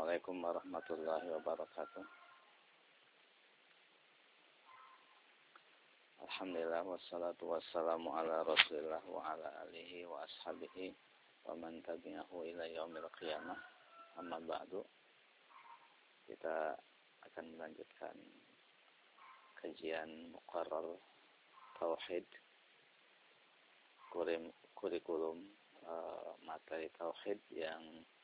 Assalamualaikum warahmatullahi wabarakatuh. Alhamdulillah wassalatu wassalamu ala Rasulillah wa ala alihi wa ashabihi wa man tabi'ahu ila yaumil qiyamah. Amma ba'du. Kita akan melanjutkan kajian muqarrar tauhid, kurikulum materi tauhid yang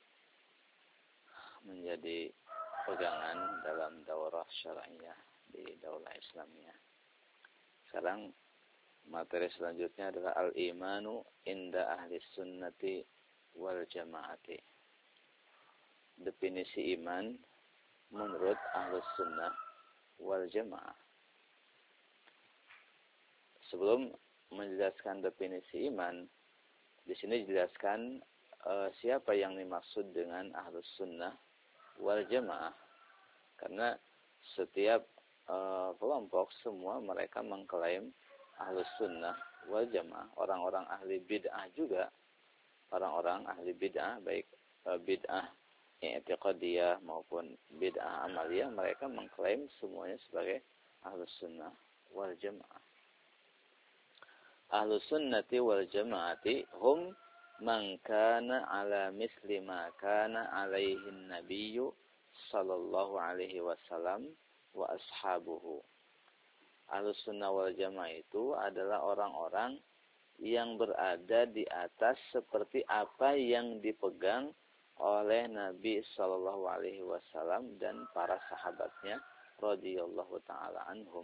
menjadi pegangan dalam daurah syar'iyah di Daulah Islamiyah. Sekarang materi selanjutnya adalah al-imanu inda ahli sunnati wal jamaati. Definisi iman menurut ahli sunnah wal jamaah. Sebelum menjelaskan definisi iman, di sini dijelaskan siapa yang dimaksud dengan ahli sunnah wal jamaah. Karena setiap kelompok semua mereka mengklaim ahlus sunnah wal jamaah. Orang-orang ahli bid'ah juga, orang-orang ahli bid'ah, baik bid'ah i'tiqadiyah maupun bid'ah amaliyah, mereka mengklaim semuanya sebagai ahlus sunnah wal jamaah. Ahlus sunnati wal jamaati hum man kana ala misli ma kana alaihi nabiyyu sallallahu alaihi wasallam wa ashabuhu. Ahlus sunnah wal jamaah itu adalah orang-orang yang berada di atas seperti apa yang dipegang oleh Nabi sallallahu alaihi wasallam dan para sahabatnya radhiyallahu taala anhum.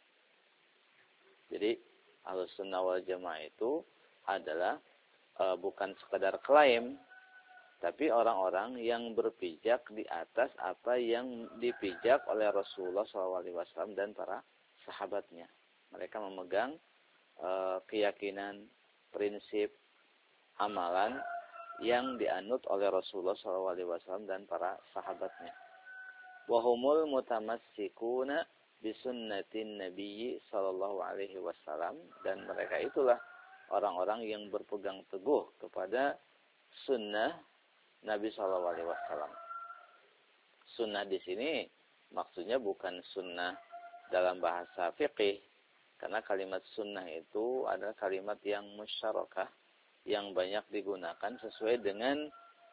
Jadi ahlus sunnah wal jamaah itu adalah bukan sekadar klaim, tapi orang-orang yang berpijak di atas apa yang dipijak oleh Rasulullah SAW dan para sahabatnya. Mereka memegang keyakinan, prinsip, amalan yang dianut oleh Rasulullah SAW dan para sahabatnya. Wahumul mutamassikuna bisunnatin nabiyyi sallallahu alaihi wasallam, dan mereka itulah orang-orang yang berpegang teguh kepada sunnah Nabi Shallallahu Alaihi Wasallam. Sunnah di sini maksudnya bukan sunnah dalam bahasa fikih, karena kalimat sunnah itu adalah kalimat yang musyarakah, yang banyak digunakan sesuai dengan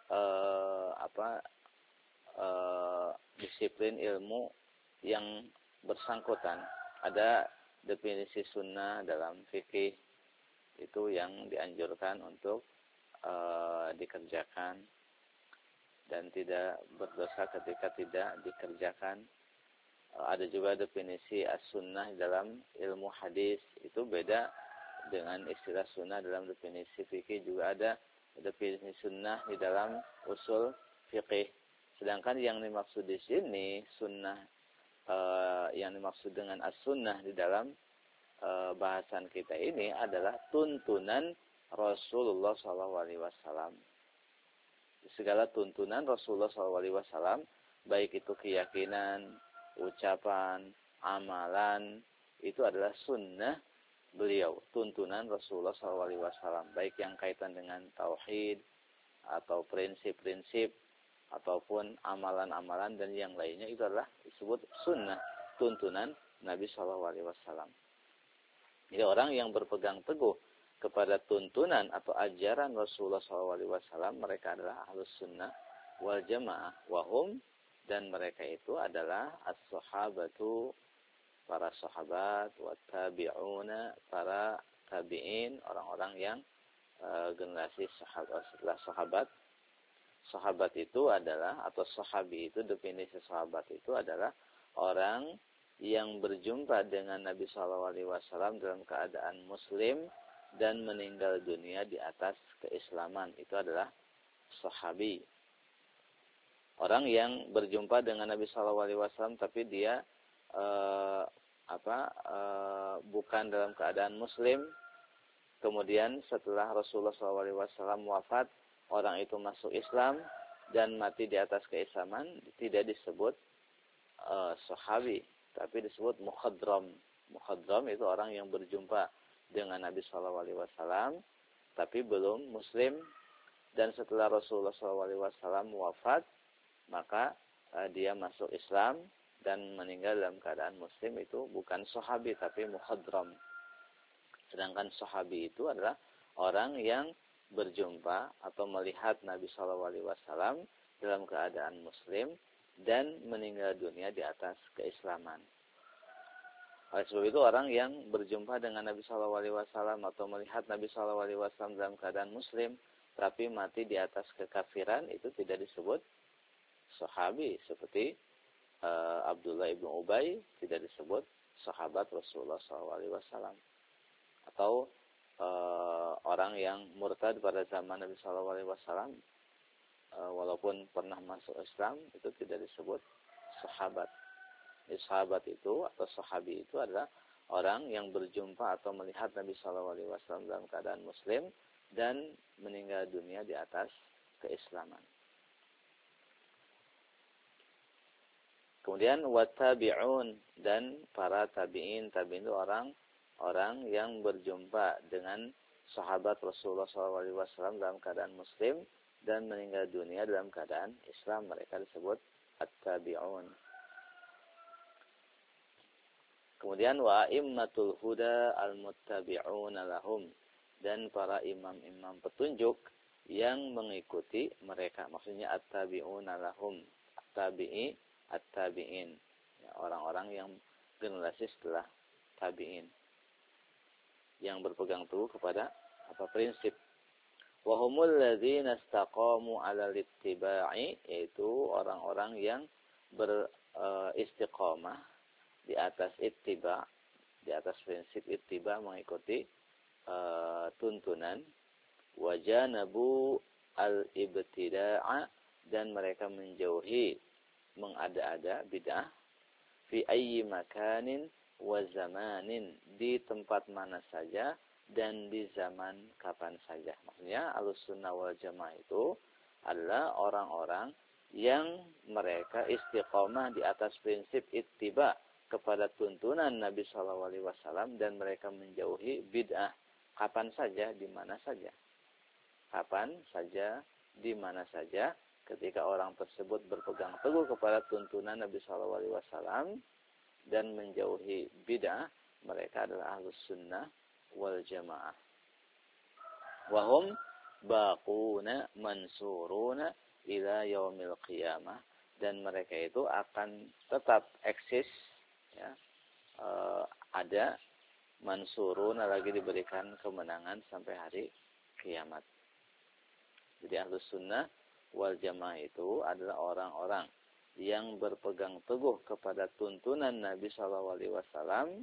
disiplin ilmu yang bersangkutan. Ada definisi sunnah dalam fikih itu yang dianjurkan untuk dikerjakan dan tidak berdosa ketika tidak dikerjakan. Ada juga definisi as-sunnah dalam ilmu hadis, itu beda dengan istilah sunnah dalam definisi fikih. Juga ada definisi sunnah di dalam usul fikih. Sedangkan yang dimaksud di sini sunnah, yang dimaksud dengan as-sunnah di dalam bahasan kita ini adalah tuntunan Rasulullah SAW. Segala tuntunan Rasulullah SAW, baik itu keyakinan, ucapan, amalan, itu adalah sunnah beliau, tuntunan Rasulullah SAW, baik yang kaitan dengan tauhid atau prinsip-prinsip ataupun amalan-amalan dan yang lainnya, itu adalah disebut sunnah, tuntunan Nabi SAW. Jadi orang yang berpegang teguh kepada tuntunan atau ajaran Rasulullah SAW, mereka adalah ahlus sunnah wal jamaah. Wahum, dan mereka itu adalah as-sahabatu, para sahabat, wa tabi'una, para tabi'in, orang-orang yang generasi sahabat setelah sahabat. Sahabat itu adalah, atau sahabi itu, definisi sahabat itu adalah orang yang berjumpa dengan Nabi SAW dalam keadaan muslim dan meninggal dunia di atas keislaman. Itu adalah sahabi. Orang yang berjumpa dengan Nabi SAW tapi dia bukan dalam keadaan muslim, kemudian setelah Rasulullah SAW wafat, orang itu masuk Islam dan mati di atas keislaman, tidak disebut sahabi, tapi disebut mukhadram. Mukhadram itu orang yang berjumpa dengan Nabi SAW tapi belum muslim, dan setelah Rasulullah SAW wafat maka dia masuk Islam dan meninggal dalam keadaan muslim, itu bukan sahabi tapi mukhadram. Sedangkan sahabi itu adalah orang yang berjumpa atau melihat Nabi SAW dalam keadaan muslim dan meninggal dunia di atas keislaman. Oleh sebab itu orang yang berjumpa dengan Nabi SAW atau melihat Nabi SAW dalam keadaan muslim tapi mati di atas kekafiran, itu tidak disebut sahabi. Seperti Abdullah ibn Ubay tidak disebut sahabat Rasulullah SAW. Atau orang yang murtad pada zaman Nabi SAW walaupun pernah masuk Islam, itu tidak disebut sahabat. Sahabat itu atau sahabi itu adalah orang yang berjumpa atau melihat Nabi SAW dalam keadaan muslim dan meninggal dunia di atas keislaman. Kemudian wattabi'un, dan para tabi'in. Tabi'in itu orang yang berjumpa dengan sahabat Rasulullah SAW dalam keadaan muslim dan meninggal dunia dalam keadaan Islam. Mereka disebut at-tabi'un. Kemudian wa a'immatul huda al-muttabi'una lahum, dan para imam-imam petunjuk yang mengikuti mereka. Maksudnya at-tabi'una lahum, at-tabi'in, ya, orang-orang yang generasi setelah tabi'in, yang berpegang teguh kepada prinsip. Wa humul ladzina istaqamu 'alal ittiba'i, yaitu orang-orang yang beristiqamah di atas ittiba, di atas prinsip ittiba, mengikuti tuntunan. Wajanabu al-ibtida'a, dan mereka menjauhi mengada-ada bid'ah. Fi ayyi makanin wa zamanin, di tempat mana saja dan di zaman kapan saja. Maksudnya Ahlussunnah wal Jamaah itu adalah orang-orang yang mereka istiqomah di atas prinsip ittiba kepada tuntunan Nabi SAW, dan mereka menjauhi bid'ah kapan saja, di mana saja. Kapan saja, di mana saja, ketika orang tersebut berpegang teguh kepada tuntunan Nabi SAW dan menjauhi bid'ah, mereka adalah Ahlus Sunnah wal Jamaah. Wahum baquna mansuruna ila yaumil qiyamah, dan mereka itu akan tetap eksis, ya, ada mansurun, lagi diberikan kemenangan sampai hari kiamat. Jadi Ahlus Sunnah wal Jamaah itu adalah orang-orang yang berpegang teguh kepada tuntunan Nabi SAW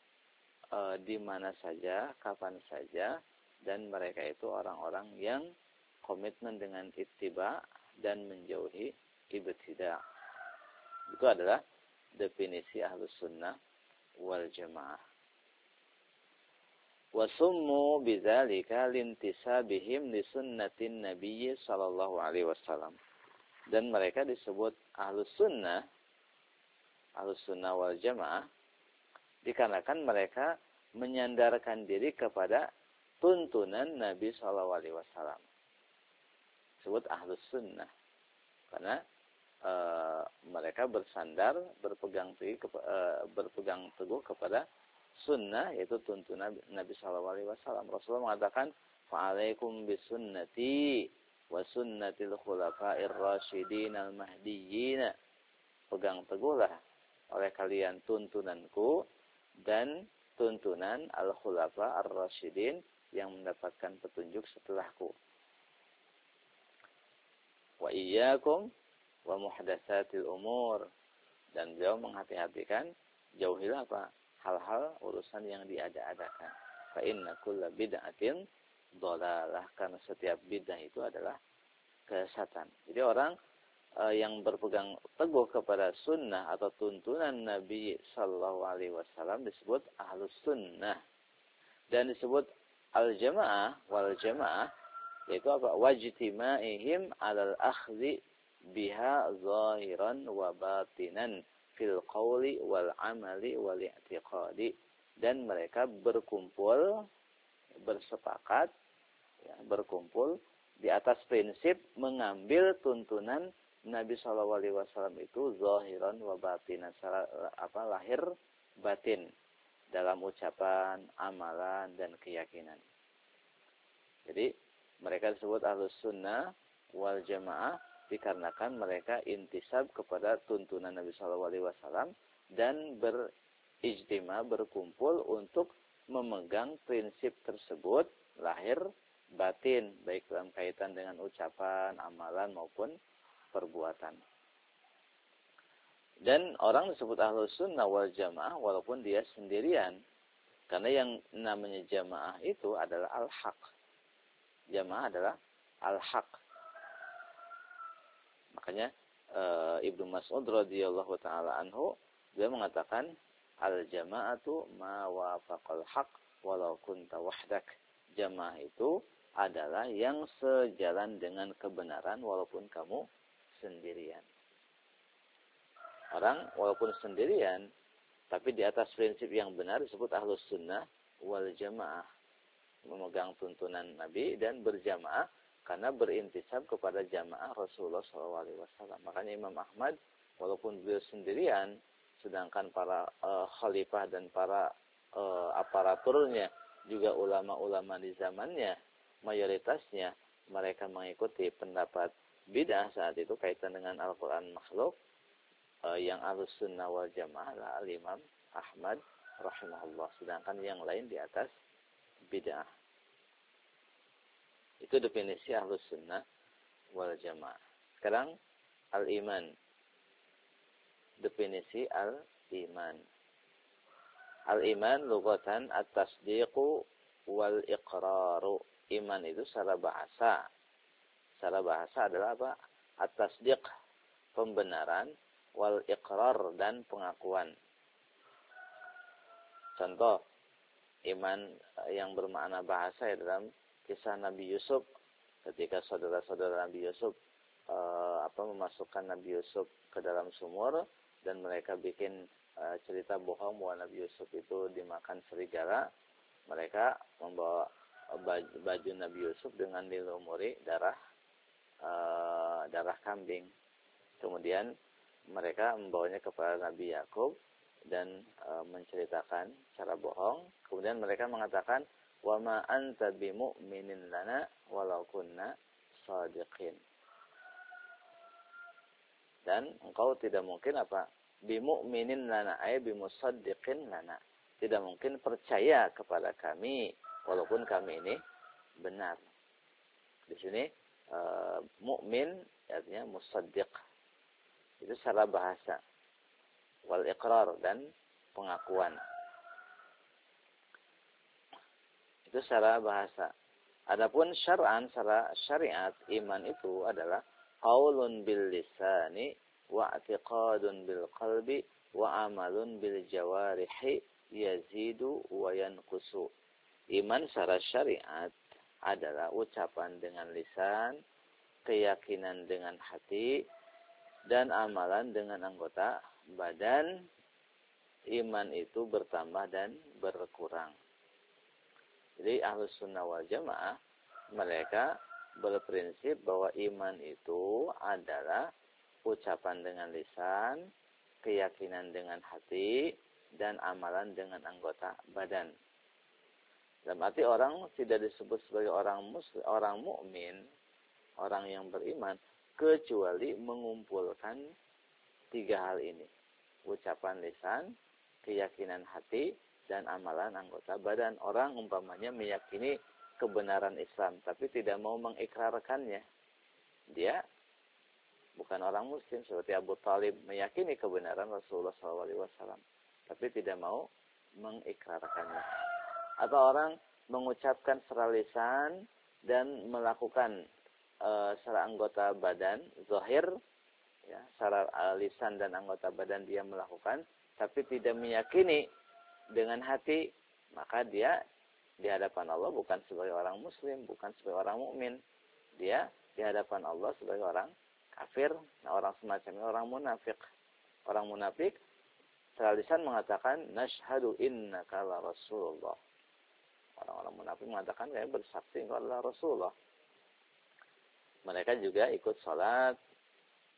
di mana saja, kapan saja, dan mereka itu orang-orang yang komitmen dengan ittiba dan menjauhi ibtidah. Itu adalah definisi Ahlus Sunnah wal Jamaah. Wasummu bidzalika lintisabihim li sunnatin Nabi sallallahu alaihi wasallam. Dan mereka disebut Ahlus Sunnah wal Jamaah dikarenakan mereka menyandarkan diri kepada tuntunan Nabi sallallahu alaihi wasallam. Disebut Ahlus Sunnah karena mereka bersandar, berpegang teguh kepada sunnah, yaitu tuntunan Nabi SAW. Rasulullah mengatakan, "Fa'alaikum bisunnati wa sunnatil khulafa'ir rasyidin al-mahdiyyin." Pegang teguhlah oleh kalian tuntunanku dan tuntunan al-khulafa ar-rasyidin yang mendapatkan petunjuk setelahku. Wa iyyakum wa muhdatsatil umur, dan beliau menghati-hatikan, jauhilah hal-hal urusan yang diada-adakan. Fa inna kulla bid'atin dhalalah, karena setiap bid'ah itu adalah kesesatan. Jadi orang yang berpegang teguh kepada sunnah atau tuntunan Nabi sallallahu alaihi wasallam disebut Ahlus Sunnah, dan disebut al-jamaah wal jamaah, yaitu apa? Wajtima'ihim 'alal akhdhi biha zahiran wa batinan fil qawli wal amali wal i'tiqadi, dan mereka berkumpul, bersepakat, ya, berkumpul di atas prinsip mengambil tuntunan Nabi Shallallahu Alaihi Wasallam itu zahiran wa batinan, lahir batin dalam ucapan, amalan dan keyakinan. Jadi mereka disebut ahlus sunnah wal jamaah dikarenakan mereka intisab kepada tuntunan Nabi Shallallahu Alaihi Wasallam dan berijtima, berkumpul untuk memegang prinsip tersebut lahir batin, baik dalam kaitan dengan ucapan, amalan maupun perbuatan. Dan orang disebut ahlus sunnah wal jamaah walaupun dia sendirian, karena yang namanya jamaah itu adalah al-haq. Jamaah adalah al-haq. Makanya Ibnu Mas'ud radhiyallahu taala anhu dia mengatakan al-jama'atu ma wafaqal haq walau kunta wahdak. Jamaah itu adalah yang sejalan dengan kebenaran walaupun kamu sendirian. Orang walaupun sendirian tapi di atas prinsip yang benar disebut ahlus sunnah wal jamaah, memegang tuntunan Nabi dan berjamaah karena berintisab kepada jamaah Rasulullah SAW. Makanya Imam Ahmad walaupun beliau sendirian, sedangkan para khalifah dan para aparaturnya juga ulama-ulama di zamannya mayoritasnya mereka mengikuti pendapat bid'ah saat itu kaitan dengan Al-Quran makhluk. Yang ahlus sunnah wal jamaah adalah Imam Ahmad rahimahullah, sedangkan yang lain di atas bid'ah. Itu definisi ahlus sunnah wal jamaah. Sekarang al-iman. Definisi al-iman. Al-iman lughatan at-tasdiqu wal iqraru. Iman itu secara bahasa. Secara bahasa adalah apa? At-tasdiq, pembenaran, wal iqrar dan pengakuan. Contoh iman yang bermakna bahasa ya dalam kisah Nabi Yusuf ketika saudara-saudara Nabi Yusuf memasukkan Nabi Yusuf ke dalam sumur dan mereka bikin cerita bohong bahwa Nabi Yusuf itu dimakan serigala. Mereka membawa baju Nabi Yusuf dengan dilumuri darah kambing. Kemudian mereka membawanya kepada Nabi Yakub dan menceritakan cara bohong. Kemudian mereka mengatakan, "Wa ma anta bimu'minin lana walau kunna shadiqin." Dan engkau tidak mungkin apa? Bimu'minin lana ay bimusaddiqin lana. Tidak mungkin percaya kepada kami walaupun kami ini benar. Di sini mukmin artinya musaddiq. Itu secara bahasa. Wal iqrar dan pengakuan. Itu secara bahasa. Adapun syar'an, secara syariat, iman itu adalah qaulun bil lisani wa i'tiqadun bil qalbi wa amalun bil jawarihi yazidu wa yanqusu. Iman secara syariat adalah ucapan dengan lisan, keyakinan dengan hati, dan amalan dengan anggota badan. Iman itu bertambah dan berkurang. Jadi ahlus sunnah wal jamaah mereka berprinsip bahwa iman itu adalah ucapan dengan lisan, keyakinan dengan hati, dan amalan dengan anggota badan. Dalam arti orang tidak disebut sebagai orang muslim, orang mukmin, orang yang beriman, kecuali mengumpulkan tiga hal ini. Ucapan lisan, keyakinan hati, dan amalan anggota badan. Orang umpamanya meyakini kebenaran Islam, tapi tidak mau mengikrarkannya. Dia bukan orang muslim, seperti Abu Talib meyakini kebenaran Rasulullah SAW, tapi tidak mau mengikrarkannya. Atau orang mengucapkan secara lisan dan melakukan secara anggota badan, zahir, ya, secara lisan dan anggota badan dia melakukan, tapi tidak meyakini dengan hati, maka dia di hadapan Allah bukan sebagai orang muslim, bukan sebagai orang mukmin. Dia di hadapan Allah sebagai orang kafir. Nah, orang semacam ini orang munafik. Orang munafik secara lisan mengatakan nashhadu innaka la rasulullah. Orang-orang munafik mengatakan kami bersaksi engkau adalah Rasulullah. Mereka juga ikut sholat,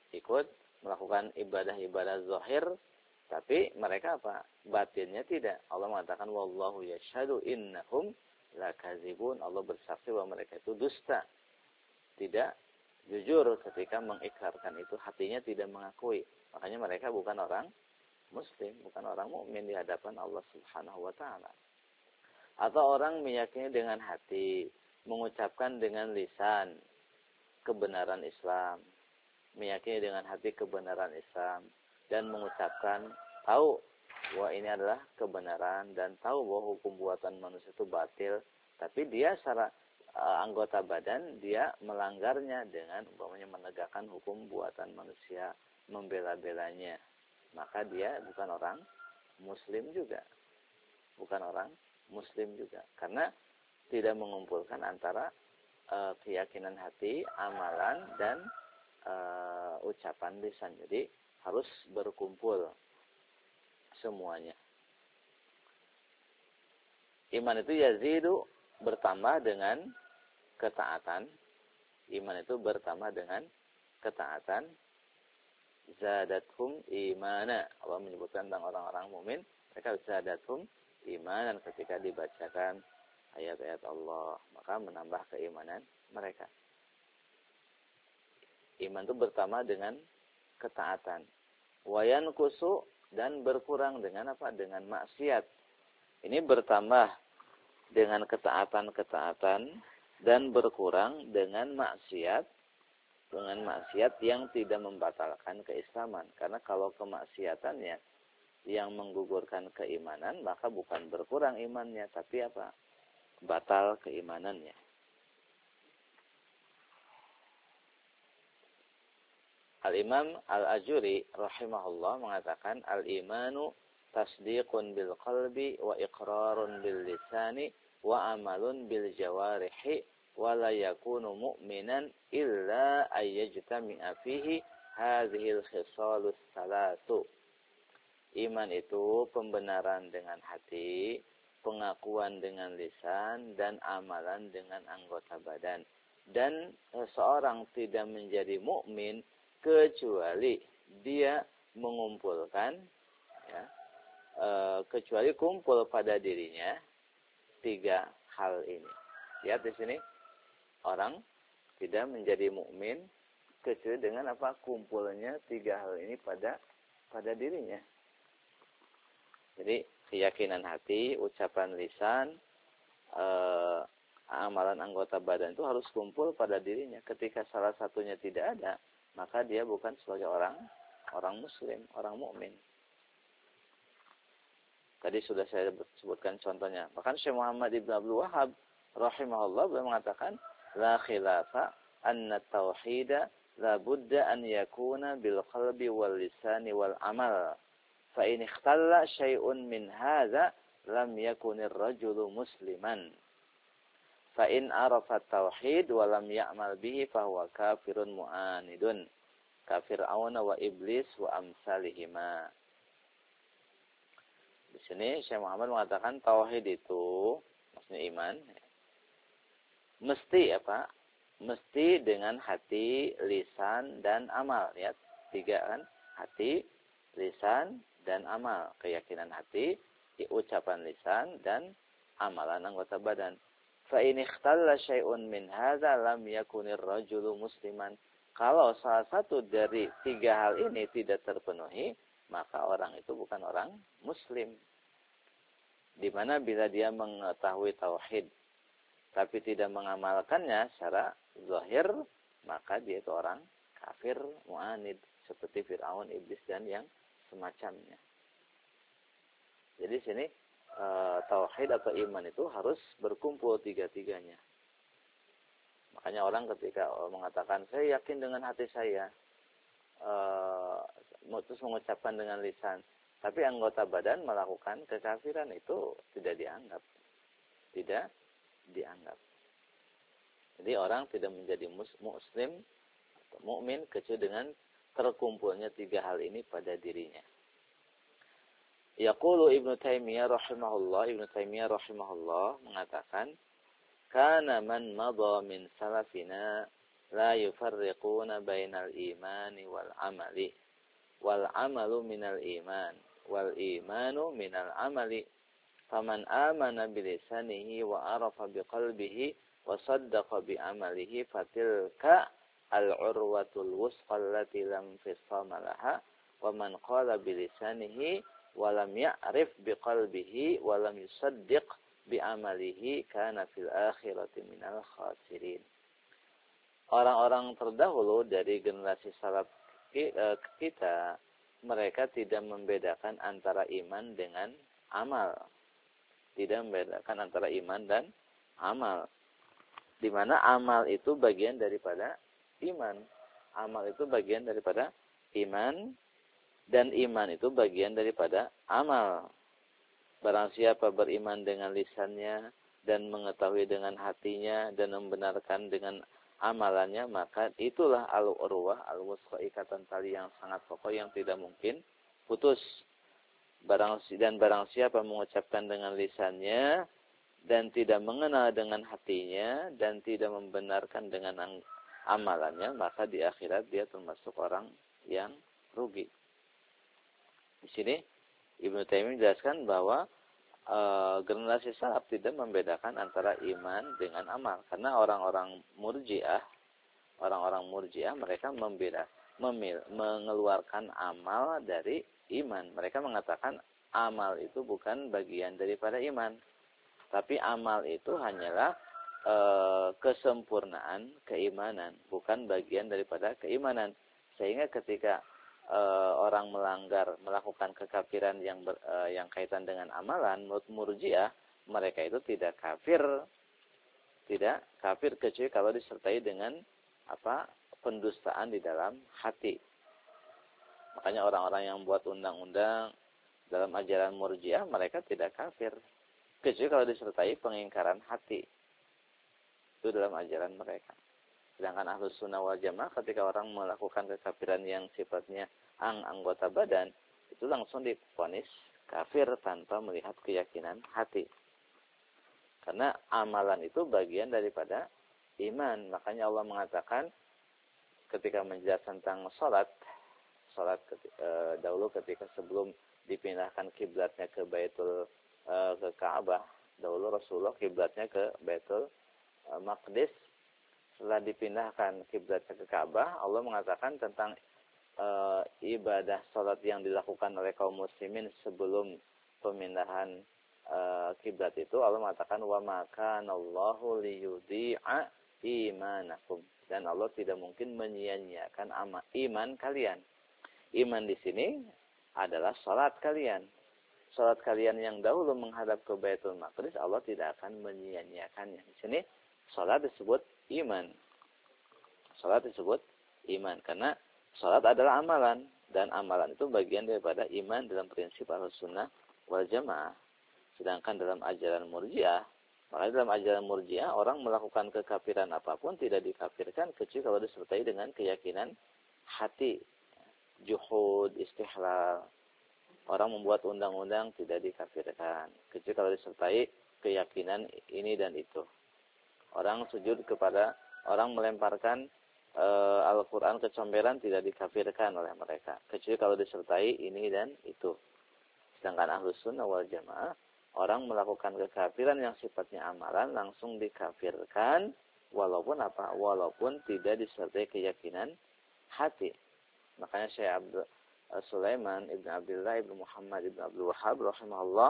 ikut melakukan ibadah-ibadah zahir, tapi mereka apa? Batinnya tidak. Allah mengatakan wallahu yashhadu innahum lakazibun. Allah bersaksi bahwa mereka itu dusta. Tidak jujur ketika mengikrarkan itu, hatinya tidak mengakui. Makanya mereka bukan orang muslim, bukan orang mukmin di hadapan Allah Subhanahu wa taala. Atau orang meyakini dengan hati, mengucapkan dengan lisan kebenaran Islam, meyakini dengan hati kebenaran Islam, dan mengucapkan tahu bahwa ini adalah kebenaran dan tahu bahwa hukum buatan manusia itu batil, tapi dia secara anggota badan dia melanggarnya dengan umpamanya menegakkan hukum buatan manusia, membela-belanya, maka dia bukan orang muslim juga. Bukan orang muslim juga. Karena tidak mengumpulkan antara keyakinan hati, amalan, dan ucapan lisan. Jadi harus berkumpul semuanya. Iman itu yazidu, bertambah dengan ketaatan. Iman itu bertambah dengan ketaatan. Zadathum imana. Allah menyebutkan tentang orang-orang mukmin, mereka zadathum imanan ketika dibacakan ayat-ayat Allah, maka menambah keimanan mereka. Iman itu bertambah dengan ketaatan. Wayan kusu, dan berkurang dengan apa? Dengan maksiat. Ini bertambah dengan ketaatan-ketaatan dan berkurang dengan maksiat yang tidak membatalkan keislaman. Karena kalau kemaksiatannya yang menggugurkan keimanan, maka bukan berkurang imannya, tapi apa? Batal keimanannya. Al-Imam Al-Ajuri rahimahullah mengatakan al-imanu tasdiqun bil qalbi wa iqrarun bil lisani wa amalun bil jawarihi wa la yakunu mu'minan illa ayyajtami'a fihi hadhil khisalus salatu. Iman itu pembenaran dengan hati, pengakuan dengan lisan, dan amalan dengan anggota badan. Dan seseorang tidak menjadi mukmin kecuali dia mengumpulkan, ya, kecuali kumpul pada dirinya tiga hal ini. Lihat di sini, orang tidak menjadi mukmin kecuali dengan apa? Kumpulnya tiga hal ini pada dirinya. Jadi keyakinan hati, ucapan lisan, amalan anggota badan itu harus kumpul pada dirinya. Ketika salah satunya tidak ada, maka dia bukan sebagai orang muslim, orang mukmin. Tadi sudah saya sebutkan contohnya. Bahkan Syekh Muhammad Ibn Abdul Wahhab rahimahullah beliau mengatakan la khilafa anna tauhida la budda an yakuna bil qalbi wal lisani wal amal. Fa in ikhtalla syai'un min hadza lam yakunir rajulu musliman. Fa in arafa tauhid wa lam ya'mal bihi fa huwa kafirun mu'anidun. Kafir'auna wa iblis wa amsalihima. Di sini Syekh Muhammad mengatakan tauhid itu maksudnya iman mesti apa? Mesti dengan hati, lisan, dan amal. Lihat, tiga kan? Hati, lisan, dan amal. Keyakinan hati, ucapan lisan, dan amalan anggota badan. Fa in ikhtalla syai'un min hadza lam yakunir rajulu musliman. Kalau salah satu dari tiga hal ini tidak terpenuhi, maka orang itu bukan orang muslim. Di mana bila dia mengetahui tauhid tapi tidak mengamalkannya secara zahir, maka dia itu orang kafir mu'anid seperti Fir'aun, iblis, dan yang semacamnya. Jadi sini tauhid atau iman itu harus berkumpul tiga-tiganya. Makanya orang ketika mengatakan saya yakin dengan hati saya, terus mengucapkan dengan lisan, tapi anggota badan melakukan kekafiran, itu tidak dianggap. Tidak dianggap. Jadi orang tidak menjadi muslim atau mukmin kecuali dengan terkumpulnya tiga hal ini pada dirinya. Yaqulu Ibnu Taimiyah rahimahullah mengatakan, kana man madha min salafina la yufarriquna bainal imani wal amali wal amalu minal iman wal imanu minal amali faman amana bilisanihi wa arafa biqalbihi wa saddaqa bi amalihi fatilka al-urwatul wusqa allati lam fisama laha wa man qala bilisanihi wa lam ya'rif biqalbihi wa lam yusaddiq bi amalihi kana fil akhirati minal khasirin. Orang-orang terdahulu dari generasi salaf kita, mereka tidak membedakan antara iman dengan amal. Tidak membedakan antara iman dan amal. Di mana amal itu bagian daripada iman. Amal itu bagian daripada iman. Dan iman itu bagian daripada amal. Barang siapa beriman dengan lisannya dan mengetahui dengan hatinya dan membenarkan dengan amalannya, maka itulah al-urwah, al-wusqa, ikatan tali yang sangat kokoh yang tidak mungkin putus. Barang siapa mengucapkan dengan lisannya dan tidak mengenal dengan hatinya dan tidak membenarkan dengan amalannya, maka di akhirat dia termasuk orang yang rugi. Di sini Ibnu Taimiyah menjelaskan bahwa generasi salaf tidak membedakan antara iman dengan amal, karena orang-orang murjiah mereka mengeluarkan amal dari iman. Mereka mengatakan amal itu bukan bagian daripada iman, tapi amal itu hanyalah kesempurnaan keimanan, bukan bagian daripada keimanan. Sehingga ketika orang melakukan kekafiran yang kaitan dengan amalan, menurut murjiah mereka itu tidak kafir kecuali kalau disertai dengan pendustaan di dalam hati. Makanya orang-orang yang buat undang-undang dalam ajaran murjiah mereka tidak kafir kecuali kalau disertai pengingkaran hati. Itu dalam ajaran mereka. Sedangkan Ahlus Sunnah wal Jamaah ketika orang melakukan kekafiran yang sifatnya anggota badan, itu langsung divonis kafir tanpa melihat keyakinan hati. Karena amalan itu bagian daripada iman. Makanya Allah mengatakan ketika menjelaskan tentang salat dahulu ketika sebelum dipindahkan kiblatnya ke ke Ka'bah, dahulu Rasulullah kiblatnya ke Baitul Maqdis. Setelah dipindahkan kiblatnya ke Ka'bah, Allah mengatakan tentang ibadah salat yang dilakukan oleh kaum muslimin sebelum pemindahan kiblat itu. Allah mengatakan wa ma kana Allahu liyudhi'a imanakum, dan Allah tidak mungkin menyia-nyiakan iman kalian. Iman di sini adalah salat kalian. Salat kalian yang dahulu menghadap ke Baitul Maqdis, Allah tidak akan menyia-nyiakannya. Di sini salat disebut iman. Salat disebut iman karena salat adalah amalan, dan amalan itu bagian daripada iman dalam prinsip Ahlussunnah wal Jamaah. Sedangkan dalam ajaran Murji'ah, makanya dalam ajaran Murji'ah orang melakukan kekafiran apapun tidak dikafirkan kecuali kalau disertai dengan keyakinan hati. Juhud, istihlal. Orang membuat undang-undang tidak dikafirkan kecuali kalau disertai keyakinan ini dan itu. Orang melemparkan Al-Quran kecomberan tidak dikafirkan oleh mereka kecuali kalau disertai ini dan itu. Sedangkan Ahlus Sunnah wal Jamaah, orang melakukan kekafiran yang sifatnya amalan langsung dikafirkan walaupun tidak disertai keyakinan hati. Makanya Syekh Sulaiman Ibn Abdullah Ibn Muhammad Ibn Abdul Wahhab rahimahullah,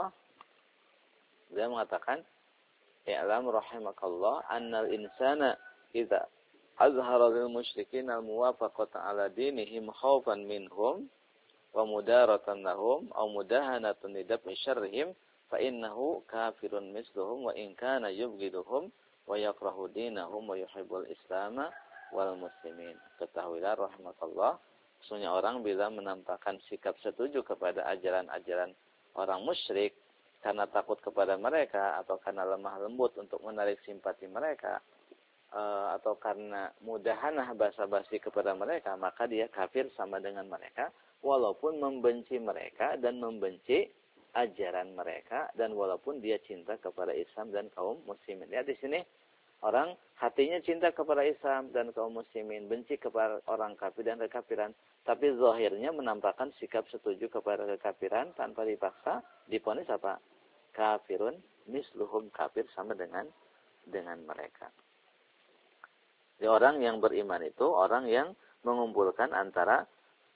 dia mengatakan, i'lam rahimakallah annal insana idza azhara lil musyrikin al muwafaqata ala dinihim khaufan minhum wa mudaratan lahum aw mudahanatan lidaf'i syarrihim fa innahu kafirun misluhum wa in kana yubghiduhum wa yakrahu dinahum wa yuhibbul islama wal muslimin. Ketahuilah rahimakallah, sesungguhnya orang bila menampakkan sikap setuju kepada ajaran-ajaran orang musyrik karena takut kepada mereka atau karena lemah lembut untuk menarik simpati mereka atau karena mudahanah basa-basi kepada mereka, maka dia kafir sama dengan mereka walaupun membenci mereka dan membenci ajaran mereka dan walaupun dia cinta kepada Islam dan kaum muslimin. Ya, di sini Orang hatinya cinta kepada Islam dan kaum muslimin, benci kepada orang kafir dan kekafiran, tapi zahirnya menampakkan sikap setuju kepada kekafiran tanpa dipaksa, diponis apa? Kafirun misluhum, kafir sama dengan mereka. Jadi orang yang beriman itu orang yang mengumpulkan antara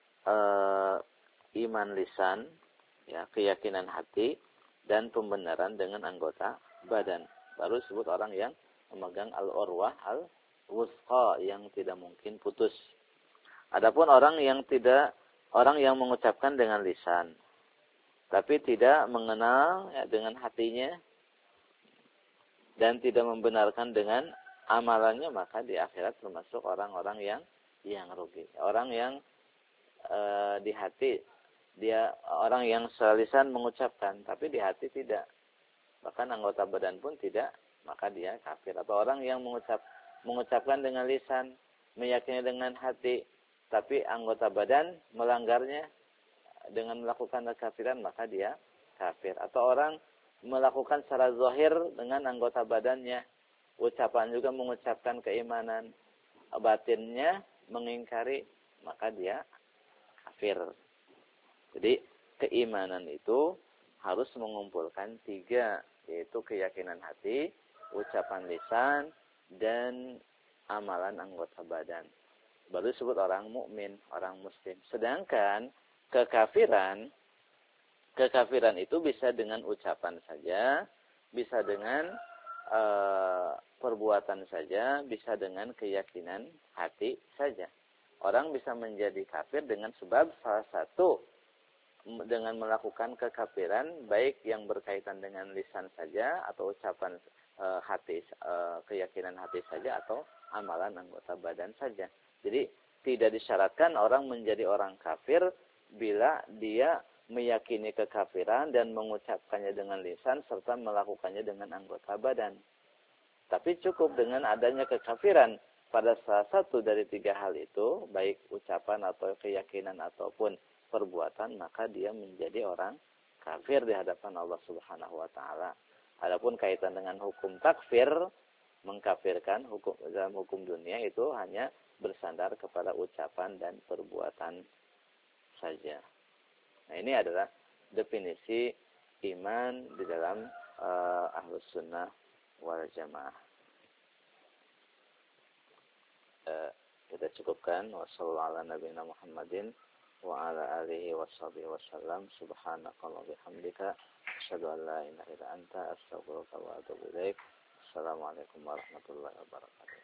iman lisan, ya, keyakinan hati dan pembenaran dengan anggota badan. Baru disebut orang yang memegang al-urwah al-wusqa, yang tidak mungkin putus. Adapun orang yang mengucapkan dengan lisan tapi tidak mengenal, ya, dengan hatinya dan tidak membenarkan dengan amalannya, maka di akhirat termasuk orang-orang yang rugi. Orang yang di hati dia, orang yang selisan mengucapkan tapi di hati tidak, bahkan anggota badan pun tidak, maka dia kafir. Atau orang yang mengucapkan dengan lisan, meyakini dengan hati, tapi anggota badan melanggarnya dengan melakukan kekafiran, maka dia kafir. Atau orang melakukan secara zahir dengan anggota badannya, ucapan juga mengucapkan keimanan, batinnya mengingkari, maka dia kafir. Jadi keimanan itu harus mengumpulkan 3, yaitu keyakinan hati, ucapan lisan, dan amalan anggota badan. Baru disebut orang mukmin, orang muslim. Sedangkan kekafiran itu bisa dengan ucapan saja, bisa dengan perbuatan saja, bisa dengan keyakinan hati saja. Orang bisa menjadi kafir dengan sebab salah satu, dengan melakukan kekafiran, baik yang berkaitan dengan lisan saja, atau ucapan hati, keyakinan hati saja, atau amalan anggota badan saja. Jadi tidak disyaratkan orang menjadi orang kafir bila dia meyakini kekafiran dan mengucapkannya dengan lisan serta melakukannya dengan anggota badan. Tapi cukup dengan adanya kekafiran pada salah satu dari 3 hal itu, baik ucapan atau keyakinan ataupun perbuatan, maka dia menjadi orang kafir di hadapan Allah Subhanahu wa taala. Adapun kaitan dengan hukum takfir, mengkafirkan, dalam hukum dunia itu hanya bersandar kepada ucapan dan perbuatan saja. Nah, ini adalah definisi iman di dalam Ahlus Sunnah wal Jamaah. Kita cukupkan. Wassalamualaikum warahmatullahi wabarakatuh. Wa ala alihi washabihi wasallam. Subhanakallahumma bihamdika asyhadu an la ilaha illa anta astaghfiruka wa atubu ilaik. Assalamualaikum warahmatullahi wabarakatuh.